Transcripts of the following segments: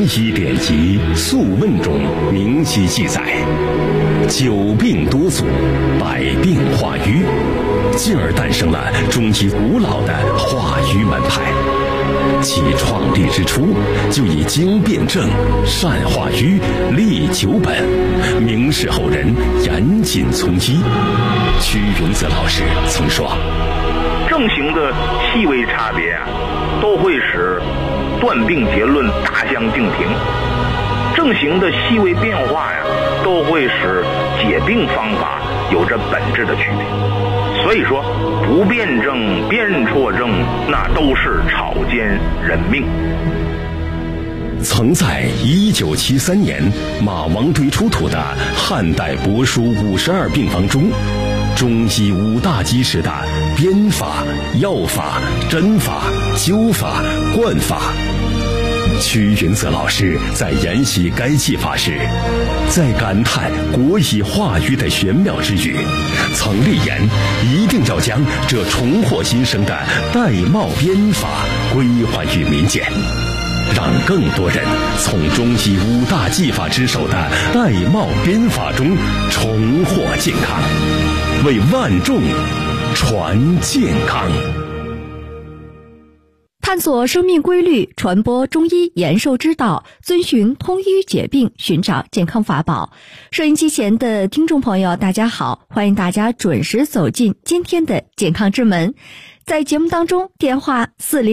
医典籍《素问》中明晰记载，久病多阻，百病化瘀，进而诞生了中医古老的化瘀门派。其创立之初，就以经辨证、善化瘀、利久本，明世后人严谨从医。屈云泽老师曾说， 症型的细微差别都会使断病结论大相径庭，症型的细微变化都会使解病方法有着本质的区别。所以说，不辨证、辨错症，那都是草菅人命。 曾在1973年马王堆出土的汉代帛书52病方中，中医5大基石的编法、药法、针法、灸法、灌法。屈云泽老师在研习该技法时，在感叹国医化瘀的玄妙之余，曾立言一定要将这重获新生的玳瑁编法归还于民间，让更多人从中医5大技法之首的玳瑁编法中重获健康，为万众传健康。 探索生命规律，传播中医延寿之道，遵循通医解病，寻找健康法宝。收音机前的听众朋友，大家好，欢迎大家准时走进今天的健康之门。在节目当中，电话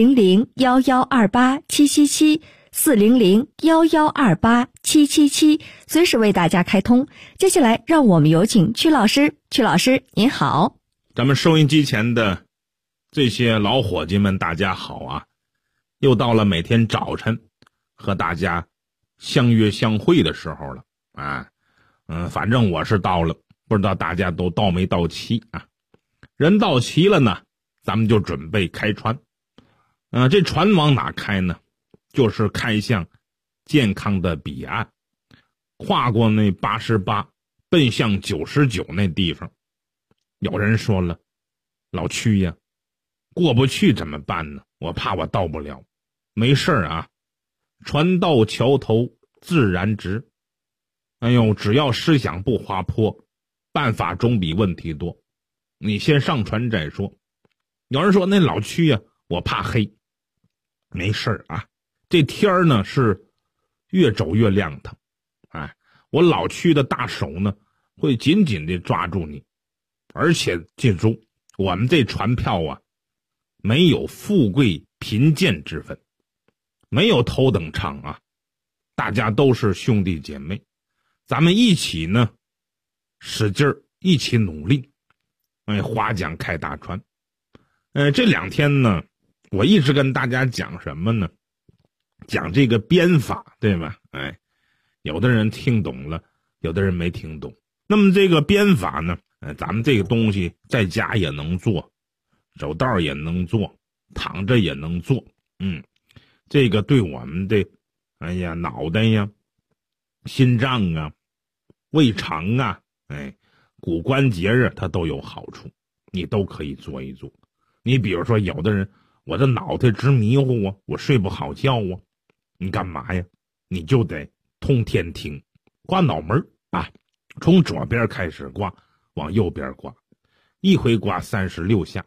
400-1128-777，400-1128-777，随时为大家开通。接下来让我们有请曲老师。曲老师您好。 咱们收音机前的这些老伙计们大家好啊，又到了每天早晨和大家相约相会的时候了啊。反正我是到了，不知道大家都到没到齐啊。人到齐了呢，咱们就准备开船。这船往哪开呢？就是开向健康的彼岸，跨过那88，奔向99那地方。有人说了，老屈呀，过不去怎么办呢？我怕我到不了。没事啊，船到桥头自然直。哎呦，只要思想不滑坡，办法总比问题多。你先上船再说。有人说那老屈呀，我怕黑。没事啊，这天呢是越走越亮堂。我老屈的大手呢会紧紧地抓住你。而且记住，我们这船票啊，没有富贵贫贱之分，没有头等舱啊，大家都是兄弟姐妹，咱们一起呢使劲儿，一起努力，划桨开大船。这2天呢，我一直跟大家讲什么呢？讲这个编法，对吧？有的人听懂了，有的人没听懂。那么这个编法呢，咱们这个东西在家也能做，走道也能做，躺着也能做。这个对我们的脑袋呀、心脏啊、胃肠啊、骨关节啊，它都有好处，你都可以做一做。你比如说，有的人我的脑袋直迷糊啊，我睡不好觉啊，你干嘛呀？你就得通天庭，刮脑门啊，从左边开始刮，往右边刮，一回刮36下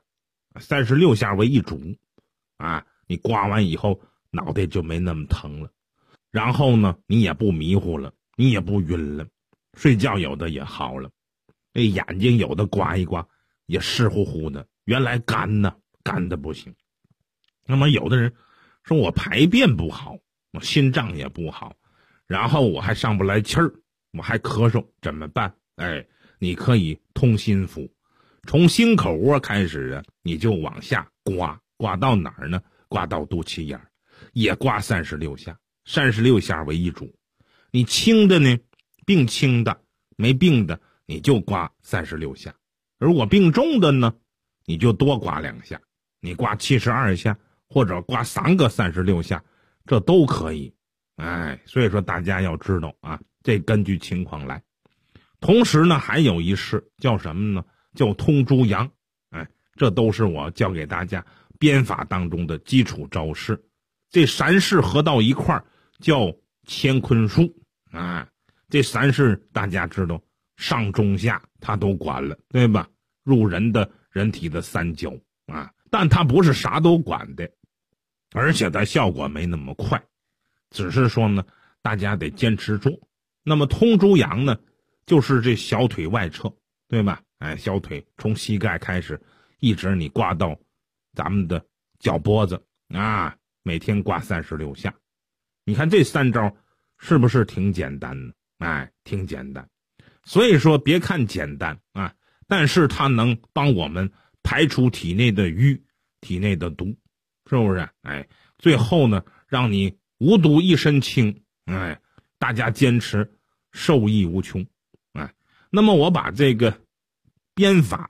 ，36下为一组啊。你刮完以后，脑袋就没那么疼了，然后呢，你也不迷糊了，你也不晕了，睡觉有的也好了，眼睛有的刮一刮也湿乎乎的，原来干呢，干的不行。那么有的人说我排便不好，我心脏也不好，然后我还上不来气儿，我还咳嗽，怎么办？你可以通心服，从心口窝开始啊，你就往下刮，刮到哪儿呢？刮到肚脐眼，也刮36下，36下为一组。你轻的呢，病轻的，没病的，你就刮36下。如果病重的呢，你就多刮2下，你刮72下，或者刮3个36下，这都可以。所以说大家要知道啊，这根据情况来。同时呢，还有一式叫什么呢？叫通诸阳。这都是我教给大家编法当中的基础招式。这3式合到一块儿叫乾坤术啊，这3世大家知道，上中下他都管了，对吧？入人体的3焦啊，但他不是啥都管的，而且它效果没那么快，只是说呢，大家得坚持做。那么通诸阳呢，就是这小腿外侧，对吧？小腿从膝盖开始，一直你挂到咱们的脚脖子啊，每天挂36下。你看这3招是不是挺简单的？挺简单。所以说别看简单啊，但是它能帮我们排除体内的瘀、体内的毒，是不是？最后呢，让你无毒一身轻。大家坚持，受益无穷。那么我把这个鞭法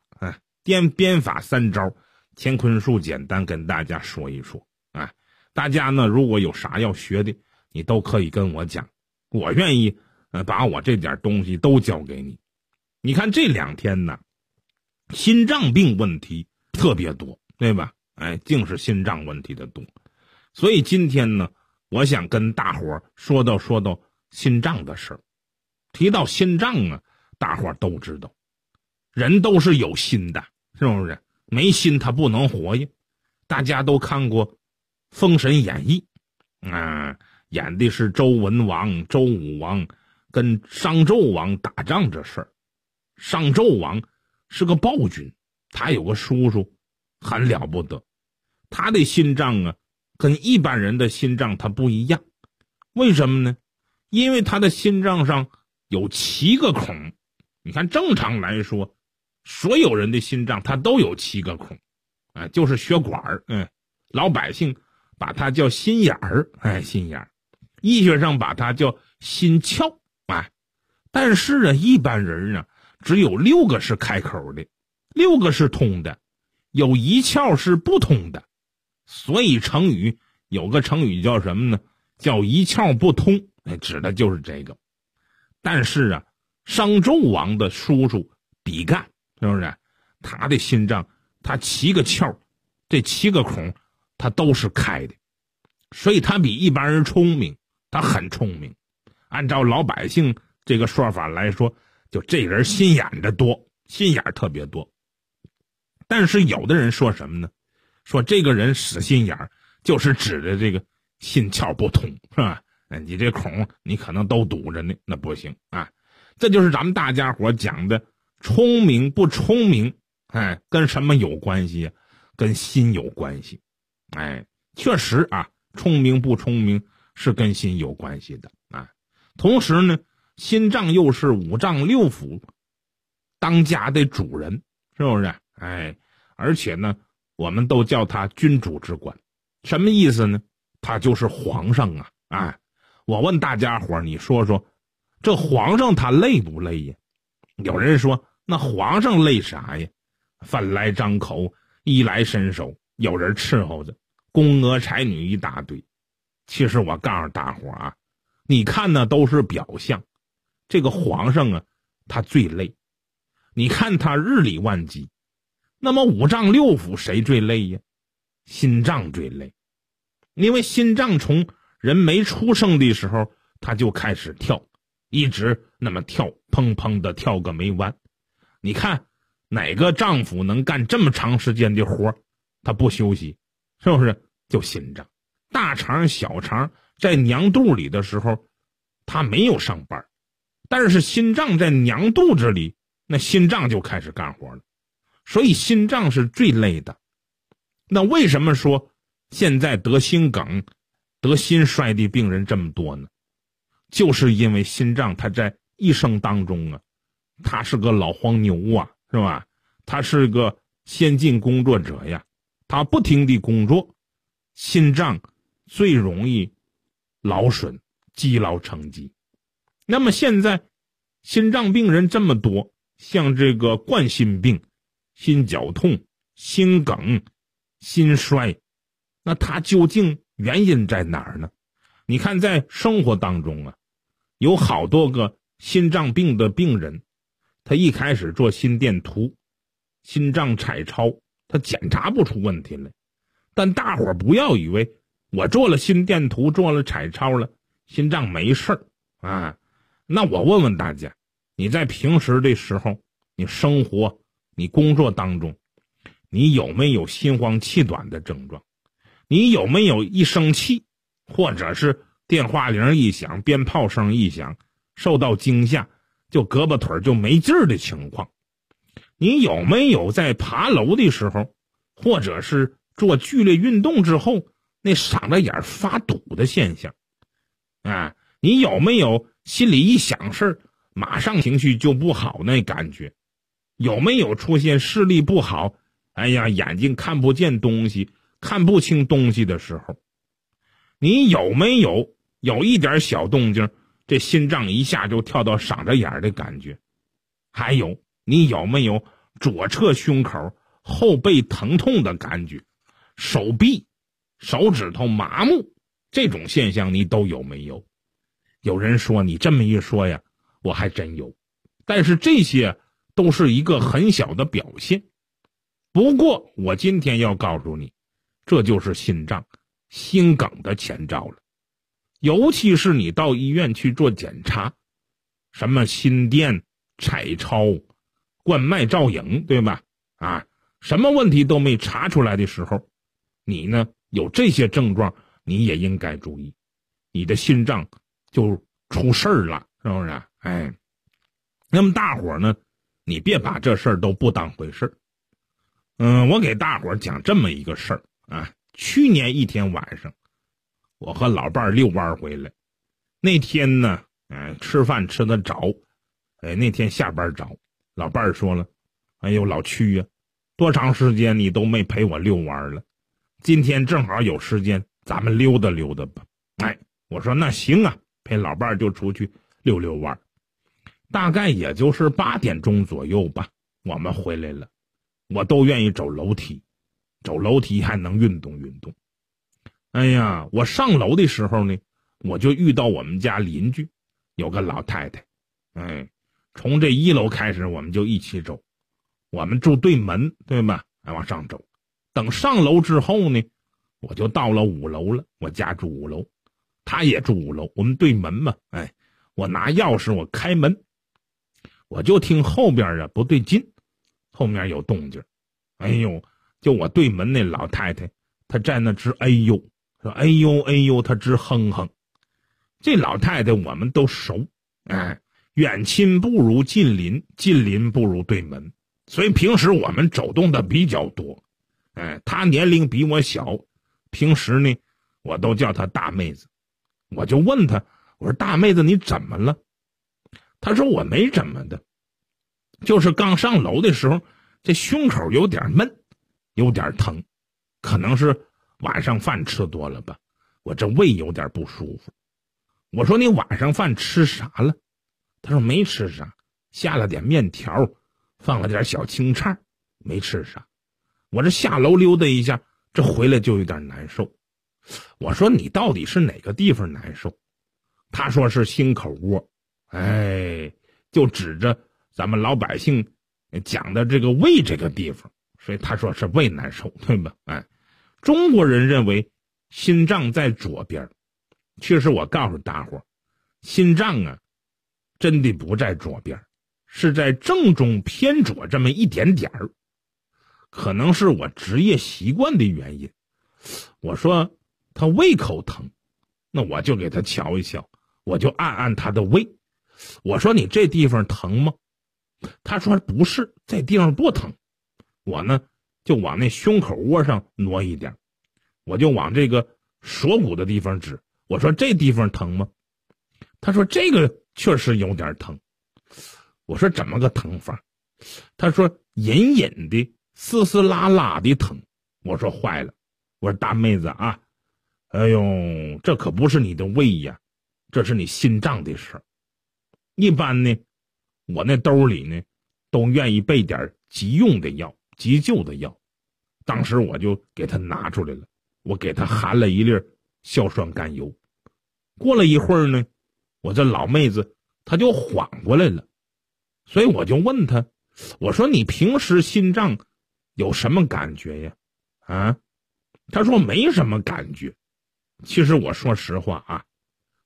3招乾坤术简单跟大家说一说。大家呢如果有啥要学的，你都可以跟我讲，我愿意把我这点东西都教给你。你看这2天呢，心脏病问题特别多，对吧？净是心脏问题的多。所以今天呢，我想跟大伙说到心脏的事儿。提到心脏啊，大伙都知道，人都是有心的，是不是？没心他不能活呀。大家都看过《封神演义》演的是周文王、周武王跟商纣王打仗这事儿。商纣王是个暴君，他有个叔叔很了不得，他的心脏啊跟一般人的心脏他不一样。为什么呢？因为他的心脏上有7个孔。你看正常来说，所有人的心脏他都有7个孔，就是血管老百姓把它叫心眼儿，心眼儿，医学上把它叫心窍。但是啊，一般人呢只有6个是开口的，6个是通的，有1窍是不通的。所以成语有个成语叫什么呢？叫1窍不通，指的就是这个。但是啊，商纣王的叔叔比干，是不是？他的心脏他7个窍，这7个孔他都是开的，所以他比一般人聪明，他很聪明。按照老百姓这个说法来说，就这人心眼子多，心眼特别多。但是有的人说什么呢？说这个人死心眼儿，就是指的这个心窍不通，是吧？你这孔你可能都堵着呢，那不行啊。这就是咱们大家伙讲的聪明不聪明，跟什么有关系啊？跟心有关系。确实啊，聪明不聪明是跟心有关系的啊。同时呢，心脏又是5脏6腑当家的主人，是不是？而且呢，我们都叫他君主之官。什么意思呢？他就是皇上啊。我问大家伙，你说说，这皇上他累不累呀？有人说，那皇上累啥呀？饭来张口，衣来伸手，有人伺候着，宫娥才女一大堆。其实我告诉大伙啊，你看那都是表象，这个皇上啊，他最累。你看他日理万机，那么5脏6腑谁最累呀？心脏最累。因为心脏从人没出生的时候他就开始跳，一直那么跳，砰砰的跳个没完。你看哪个丈夫能干这么长时间的活，他不休息，是不是？就心脏。大肠小肠在娘肚里的时候他没有上班，但是心脏在娘肚子里，那心脏就开始干活了。所以心脏是最累的。那为什么说现在得心梗得心衰的病人这么多呢？就是因为心脏它在一生当中啊，它是个老黄牛啊，是吧？它是个先进工作者呀，它不停地工作，心脏最容易劳损，积劳成疾。那么现在心脏病人这么多，像这个冠心病、心绞痛、心梗、心衰，那它究竟原因在哪儿呢？你看在生活当中啊，有好多个心脏病的病人，他一开始做心电图、心脏彩超，他检查不出问题来。但大伙不要以为我做了心电图做了彩超了， 心脏没事儿啊。那我问问大家，你在平时的时候，你生活、你工作当中，你有没有心慌气短的症状？你有没有一生气，或者是电话铃一响，鞭炮声一响，受到惊吓就胳膊腿就没劲儿的情况？你有没有在爬楼的时候，或者是做剧烈运动之后，那嗓子眼发堵的现象？啊，你有没有心里一想事儿，马上情绪就不好那感觉？有没有出现视力不好，哎呀，眼睛看不见东西，看不清东西的时候？你有没有一点小动静，这心脏一下就跳到嗓子眼的感觉？还有，你有没有左侧胸口后背疼痛的感觉？手臂、手指头麻木，这种现象你都有没有？有人说你这么一说呀，我还真有，但是这些都是一个很小的表现。不过我今天要告诉你，这就是心脏、心梗的前兆了。尤其是你到医院去做检查，什么心电、彩超、冠脉造影，对吧？啊，什么问题都没查出来的时候，你呢有这些症状，你也应该注意，你的心脏就出事儿了，是不是？哎，那么大伙呢，你别把这事儿都不当回事儿。我给大伙讲这么一个事儿啊。去年一天晚上，我和老伴儿遛弯回来，那天呢，吃饭吃得早，那天下班早，老伴儿说了，哎呦老屈呀，多长时间你都没陪我遛弯了，今天正好有时间，咱们溜达溜达吧。我说那行啊，陪老伴儿就出去溜溜弯。大概也就是8点钟左右吧，我们回来了。我都愿意走楼梯，走楼梯还能运动运动。哎呀，我上楼的时候呢，我就遇到我们家邻居有个老太太。从这1楼开始我们就一起走，我们住对门，对吧？往上走，等上楼之后呢，我就到了5楼了。我家住5楼，他也住5楼，我们对门嘛。我拿钥匙我开门，我就听后边不对劲，后面有动静。哎呦，就我对门那老太太，她在那直哎呦，说哎呦哎呦，她直哼哼。这老太太我们都熟，远亲不如近邻，近邻不如对门，所以平时我们走动的比较多。她年龄比我小，平时呢我都叫她大妹子。我就问她，我说大妹子你怎么了？她说我没怎么的，就是刚上楼的时候这胸口有点闷，有点疼，可能是晚上饭吃多了吧，我这胃有点不舒服。我说你晚上饭吃啥了？他说没吃啥，下了点面条，放了点小青菜，没吃啥。我这下楼溜达一下，这回来就有点难受。我说你到底是哪个地方难受？他说是心口窝。就指着咱们老百姓讲的这个胃这个地方，所以他说是胃难受，对吧？中国人认为心脏在左边，其实我告诉大伙，心脏啊真的不在左边，是在正中偏左这么一点点儿。可能是我职业习惯的原因。我说他胃口疼，那我就给他瞧一瞧，我就按按他的胃。我说你这地方疼吗？他说不是，这地方不疼。我呢就往那胸口窝上挪一点，我就往这个锁骨的地方指，我说这地方疼吗？他说这个确实有点疼。我说怎么个疼法？他说隐隐的丝丝拉拉的疼。我说坏了，我说大妹子啊，哎呦，这可不是你的胃呀，这是你心脏的事儿。一般呢我那兜里呢都愿意备点急用的药，急救的药。当时我就给他拿出来了，我给他含了一粒硝酸甘油。过了一会儿呢，我这老妹子她就缓过来了。所以我就问她，我说你平时心脏有什么感觉呀？她说没什么感觉。其实我说实话啊，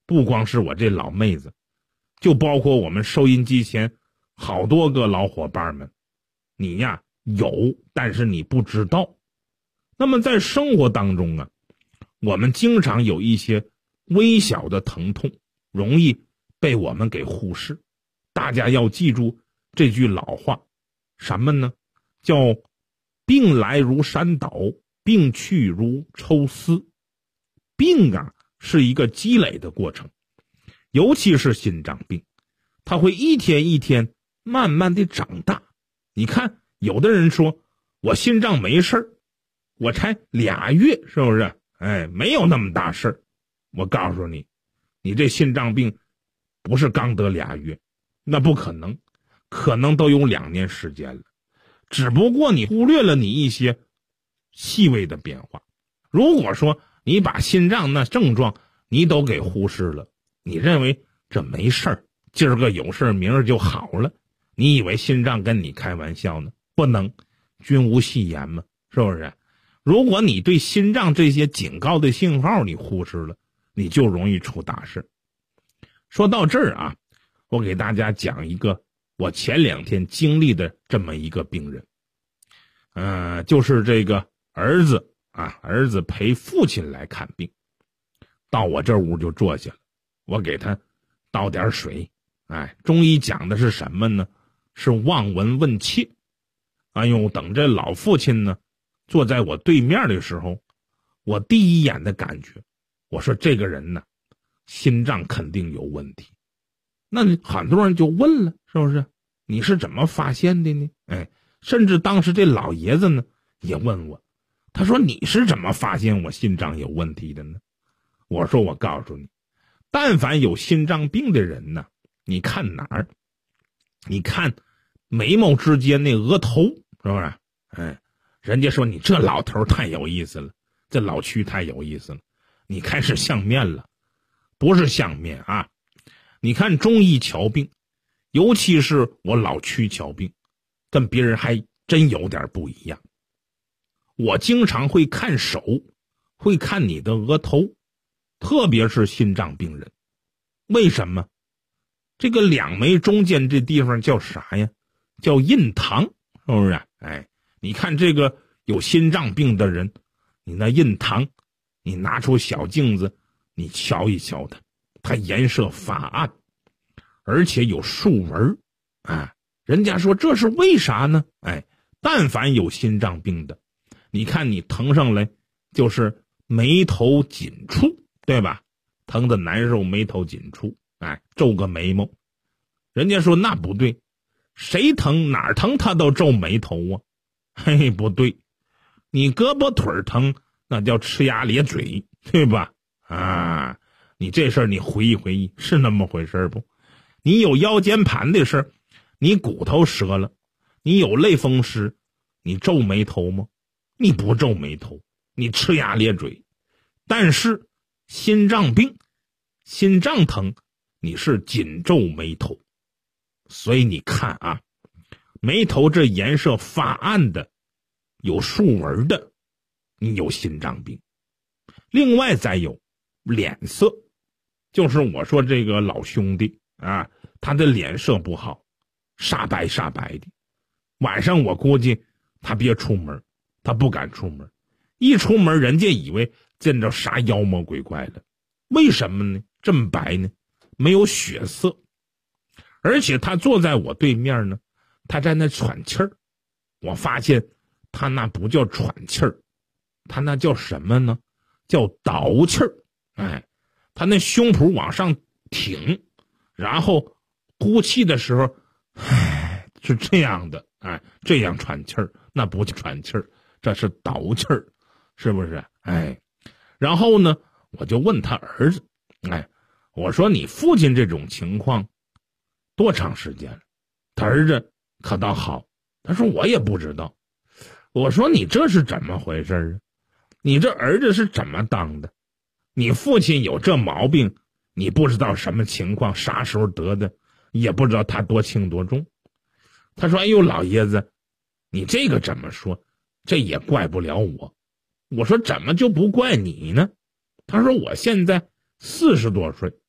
不光是我这老妹子，就包括我们收音机前好多个老伙伴们，你呀有，但是你不知道。那么在生活当中啊，我们经常有一些微小的疼痛，容易被我们给忽视。大家要记住这句老话，什么呢？叫病来如山倒，病去如抽丝。病啊是一个积累的过程，尤其是心脏病，它会一天一天慢慢的长大。你看有的人说我心脏没事儿，我才2月，是不是？没有那么大事儿。我告诉你，你这心脏病不是刚得2月，那不可能，可能都有2年时间了。只不过你忽略了你一些细微的变化。如果说你把心脏那症状你都给忽视了，你认为这没事儿，今儿个有事儿明儿就好了，你以为心脏跟你开玩笑呢？不能，君无戏言嘛，是不是？如果你对心脏这些警告的信号你忽视了，你就容易出大事。说到这儿啊，我给大家讲一个我前2天经历的这么一个病人。就是这个儿子陪父亲来看病，到我这屋就坐下了，我给他倒点水。中医讲的是什么呢？是望闻问切。等这老父亲呢坐在我对面的时候，我第一眼的感觉，我说这个人呢心脏肯定有问题。那很多人就问了，是不是？你是怎么发现的呢？甚至当时这老爷子呢也问我，他说你是怎么发现我心脏有问题的呢？我说我告诉你，但凡有心脏病的人呢，你看哪儿？你看眉毛之间那额头，是不是？人家说你这老头太有意思了，这老区太有意思了，你开始相面了。不是相面啊，你看中医瞧病，尤其是我老区瞧病，跟别人还真有点不一样。我经常会看手，会看你的额头，特别是心脏病人。为什么？这个2眉中间这地方叫啥呀？叫印堂，是不是？你看这个有心脏病的人，你那印堂，你拿出小镜子你瞧一瞧它颜色发暗，而且有竖纹。人家说这是为啥呢？但凡有心脏病的，你看你疼上来就是眉头紧蹙，对吧？疼的难受，眉头紧蹙，皱个眉毛。人家说那不对，谁疼哪儿疼他都皱眉头啊。不对，你胳膊腿疼那叫呲牙咧嘴，对吧？你这事儿你回忆回忆，是那么回事不？你有腰间盘的事，你骨头折了，你有类风湿，你皱眉头吗？你不皱眉头，你呲牙咧嘴。但是心脏病，心脏疼，你是紧皱眉头。所以你看啊，眉头这颜色发暗的，有竖纹的，你有心脏病。另外再有脸色，就是我说这个老兄弟他的脸色不好，煞白煞白的。晚上我估计他别出门，他不敢出门，一出门人家以为见着啥妖魔鬼怪了。为什么呢？这么白呢？没有血色。而且他坐在我对面呢，他在那喘气儿。我发现他那不叫喘气儿，他那叫什么呢？叫倒气儿。他那胸脯往上挺，然后呼气的时候是这样的，这样喘气儿，那不叫喘气儿，这是倒气儿，是不是？然后呢，我就问他儿子，我说你父亲这种情况多长时间了？他儿子可倒好，他说我也不知道。我说你这是怎么回事啊？你这儿子是怎么当的？你父亲有这毛病，你不知道什么情况，啥时候得的，也不知道他多轻多重。他说哎呦老爷子，你这个怎么说？这也怪不了我。我说怎么就不怪你呢？他说我现在40多岁，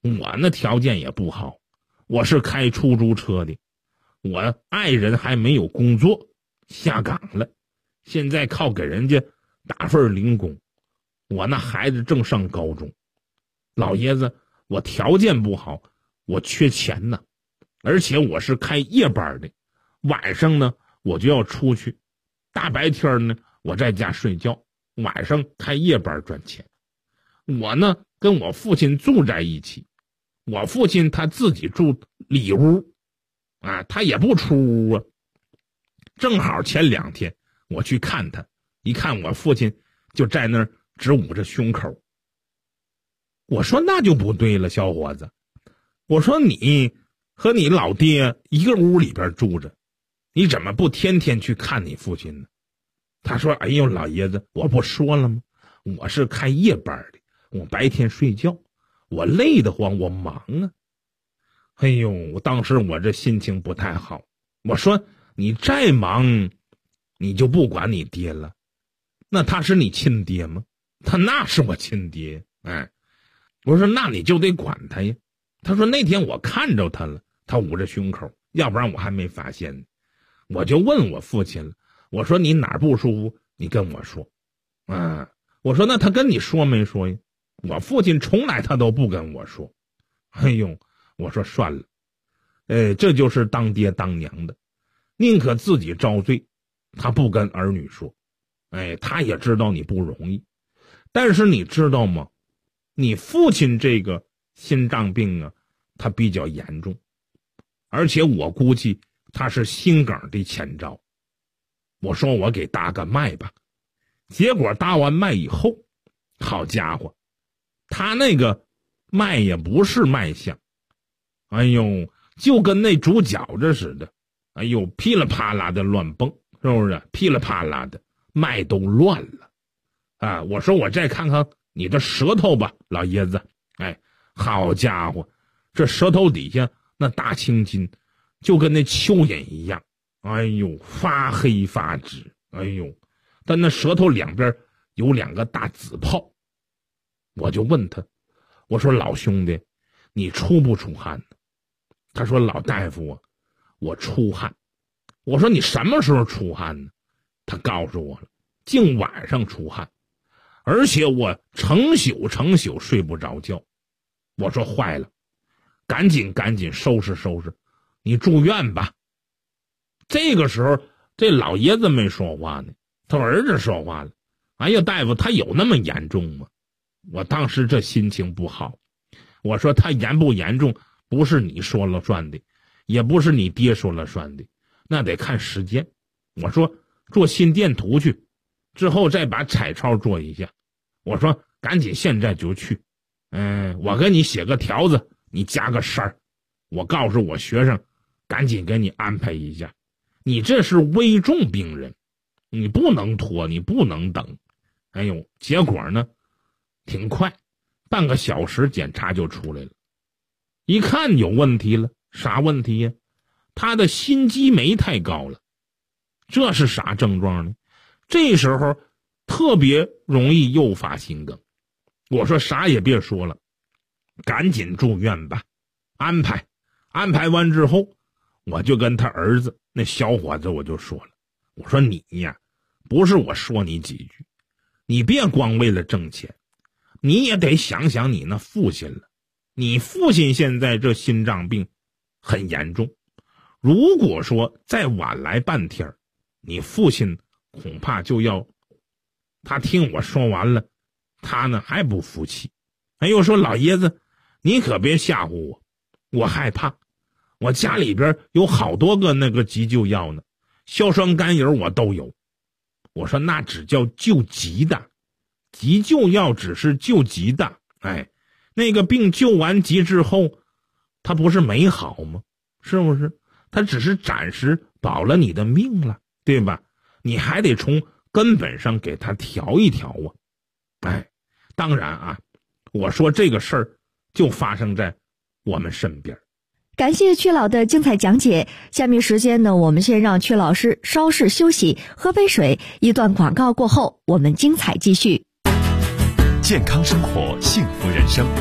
我那条件也不好，我是开出租车的，我爱人还没有工作，下岗了，现在靠给人家打份零工，我那孩子正上高中。老爷子，我条件不好，我缺钱呢，而且我是开夜班的，晚上呢我就要出去，大白天呢我在家睡觉，晚上开夜班赚钱。我呢跟我父亲住在一起，我父亲他自己住里屋啊，他也不出屋啊。正好前2天我去看他，一看我父亲就在那儿直捂着胸口。我说那就不对了，小伙子，我说你和你老爹一个屋里边住着，你怎么不天天去看你父亲呢？他说，哎呦老爷子，我不说了吗？我是开夜班的，我白天睡觉，我累得慌，我忙啊。哎呦，当时我这心情不太好，我说你再忙你就不管你爹了，那他是你亲爹吗？他那是我亲爹。哎，我说那你就得管他呀。他说那天我看着他了，他捂着胸口，要不然我还没发现呢。我就问我父亲了，我说你哪儿不舒服你跟我说啊。我说那他跟你说没说呀？我父亲从来他都不跟我说。哎呦，我说算了，这就是当爹当娘的，宁可自己遭罪，他不跟儿女说。他也知道你不容易，但是你知道吗？你父亲这个心脏病啊，他比较严重，而且我估计他是心梗的前兆。我说我给搭个脉吧，结果搭完脉以后，好家伙，他那个脉也不是脉象，哎呦，就跟那煮饺子似的，哎呦，噼里啪啦的乱蹦，是不是？噼里啪啦的，脉都乱了啊！我说我再看看你的舌头吧，老爷子。好家伙，这舌头底下那大青筋就跟那蚯蚓一样，哎呦，发黑发紫，哎呦，但那舌头两边有2个大紫泡。我就问他，我说老兄弟，你出不出汗呢？他说老大夫啊，我出汗。我说你什么时候出汗呢？他告诉我了，净晚上出汗，而且我成宿睡不着觉。我说坏了，赶紧收拾收拾，你住院吧。这个时候这老爷子没说话呢，他儿子说话了，哎呀大夫，他有那么严重吗？我当时这心情不好，我说他严不严重不是你说了算的，也不是你爹说了算的，那得看时间。我说做心电图去，之后再把彩超做一下。我说赶紧现在就去，我给你写个条子，你加个3，我告诉我学生赶紧给你安排一下，你这是危重病人，你不能拖，你不能等。哎呦，结果呢挺快，半个小时检查就出来了。一看有问题了，啥问题呀？他的心肌酶太高了。这是啥症状呢？这时候特别容易诱发心梗。我说啥也别说了，赶紧住院吧。安排完之后，我就跟他儿子那小伙子我就说了，我说你呀，不是我说你几句，你别光为了挣钱，你也得想想你那父亲了。你父亲现在这心脏病很严重，如果说再晚来半天，你父亲恐怕就要……他听我说完了，他呢还不服气。哎呦，说老爷子，你可别吓唬我，我害怕。我家里边有好多个那个急救药呢，硝酸甘油我都有。我说那只叫救急的，急救药只是救急的。那个病救完急之后，他不是没好吗？是不是？他只是暂时保了你的命了，对吧？你还得从根本上给他调一调啊。当然啊，我说这个事儿就发生在我们身边。 感谢曲老的精彩讲解，下面时间呢，我们先让曲老师稍事休息，喝杯水。一段广告过后，我们精彩继续。 健康生活，幸福人生。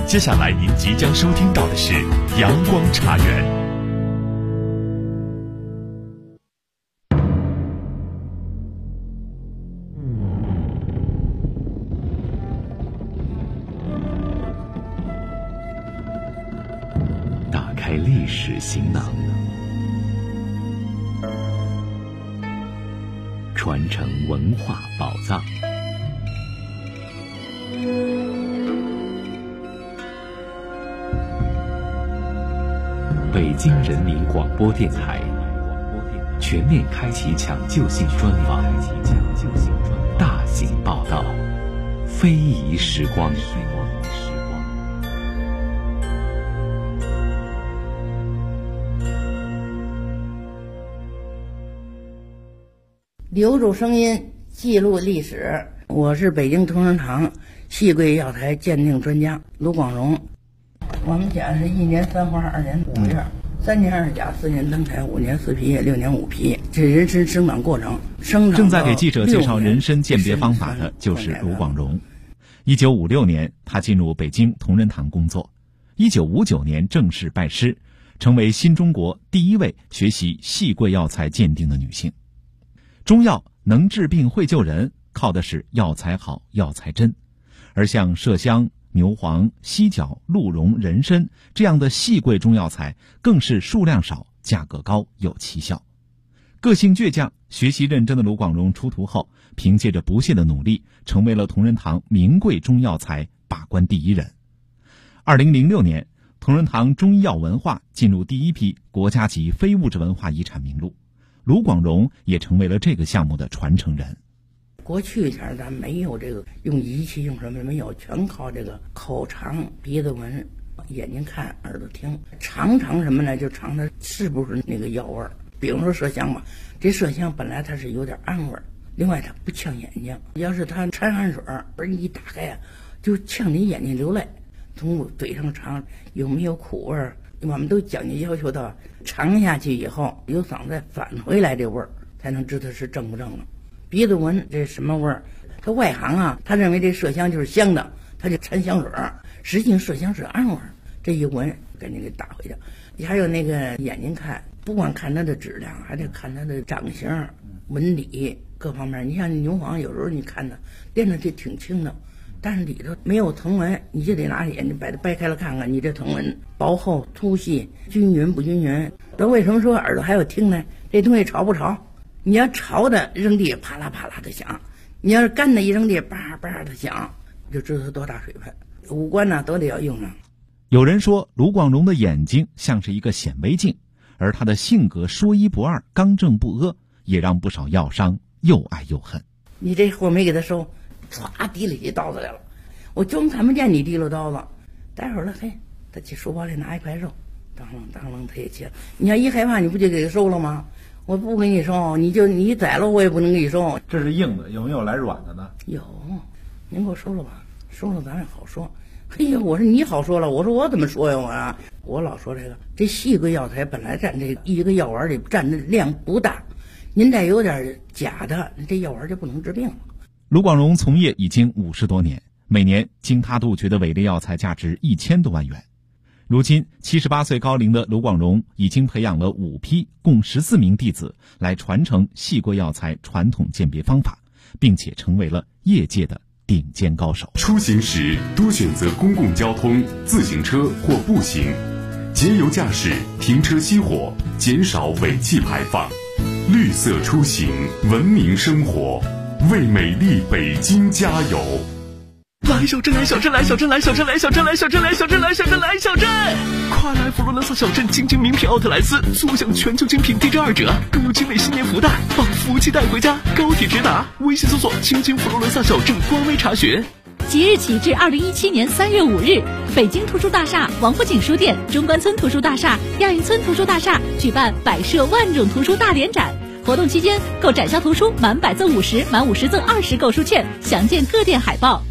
接下来您即将收听到的是阳光茶园。 打开历史行囊，传承文化宝藏。北京人民广播电台全面开启抢救性专访，大型报道，非遗时光。 留住声音，记录历史。我是北京同仁堂细桂药材鉴定专家卢广荣。我们家是1年3花2年5月，3年2甲4年登台5年4皮叶6年5皮，这人参生长过程。 正在给记者介绍人参鉴别方法的就是卢广荣。1956年，他进入北京同仁堂工作。1959年正式拜师，成为新中国第一位学习细桂药材鉴定的女性。中药能治病会救人，靠的是药材好、药材真。而像麝香、牛黄、犀角、鹿茸、人参这样的细桂中药材，更是数量少、价格高、有奇效。个性倔强、学习认真的卢广荣出徒后，凭借着不懈的努力，成为了同仁堂名贵中药材把关第一人。2006年，同仁堂中医药文化进入第一批国家级非物质文化遗产名录，卢广荣也成为了这个项目的传承人。 过去前咱没有这个用仪器用什么没有，全靠这个口尝、鼻子闻、眼睛看、耳朵听。尝什么呢？就尝它是不是那个药味儿。比如说麝香吧，这麝香本来它是有点暗味儿，另外它不呛眼睛。要是它掺汗水儿一打开啊，就呛你眼睛流泪。从嘴上尝有没有苦味儿，我们都讲究要求到尝下去以后有嗓子返回来这味儿，才能知道是正不正了。鼻子闻这什么味儿？他外行啊，他认为这麝香就是香的，他就掺香水儿。实际上麝香是暗味儿，这一闻赶紧给打回去。还有那个眼睛看，不光看它的质量，还得看它的长相、纹理各方面。你像牛黄，有时候你看它练的这挺轻的，但是里头没有藤纹，你就得拿眼睛把它掰开了看看，你这藤纹薄厚、粗细、均匀不均匀。那为什么说耳朵还要听呢？这东西潮不潮？你要潮的扔地啪啦啪啦的响，你要是干的一扔地叭叭的响，就知道它多大水分。五官呢都得要用上。 有人说卢广荣的眼睛像是一个显微镜，而他的性格说一不二、刚正不阿，也让不少药商又爱又恨。 你这货没给他收，唰提了起刀子来了，我就看不见你提了刀子。待会儿了，嘿，他去书包里拿一块肉，当啷他也切了。你要一害怕，你不就给他收了吗？我不给你收，你宰了我也不能给你收。 这是硬的，有没有来软的呢？ 有，您给我收了吧，收了咱也好说。嘿呀，我说你好说了，我说我怎么说呀？我老说这细桂药材本来占这一个药丸里占的量不大，您再有点假的，这药丸就不能治病了。 卢广荣从业已经50多年，每年经他杜绝的伪劣药材价值1000多万元。如今78岁高龄的卢广荣已经培养了5批共14名弟子来传承细桂药材传统鉴别方法，并且成为了业界的顶尖高手。 出行时多选择公共交通、自行车或步行，节油驾驶，停车熄火，减少尾气排放，绿色出行，文明生活，为美丽北京加油！ 来小镇，来小镇，来小镇，来小镇，来小镇，来小镇，来小镇，来小镇，来小镇！快来佛罗伦萨小镇精品名品奥特莱斯，坐享全球精品DG2折，更有精美新年福袋，把福气带回家。高铁直达，微信搜索“亲佛罗伦萨小镇”官微查询。 即日起至2017年3月5日，北京图书大厦、王府井书店、中关村图书大厦、亚运村图书大厦举办摆设万种图书大联展。活动期间，购展销图书满100赠50，满50赠20购书券，详见各店海报。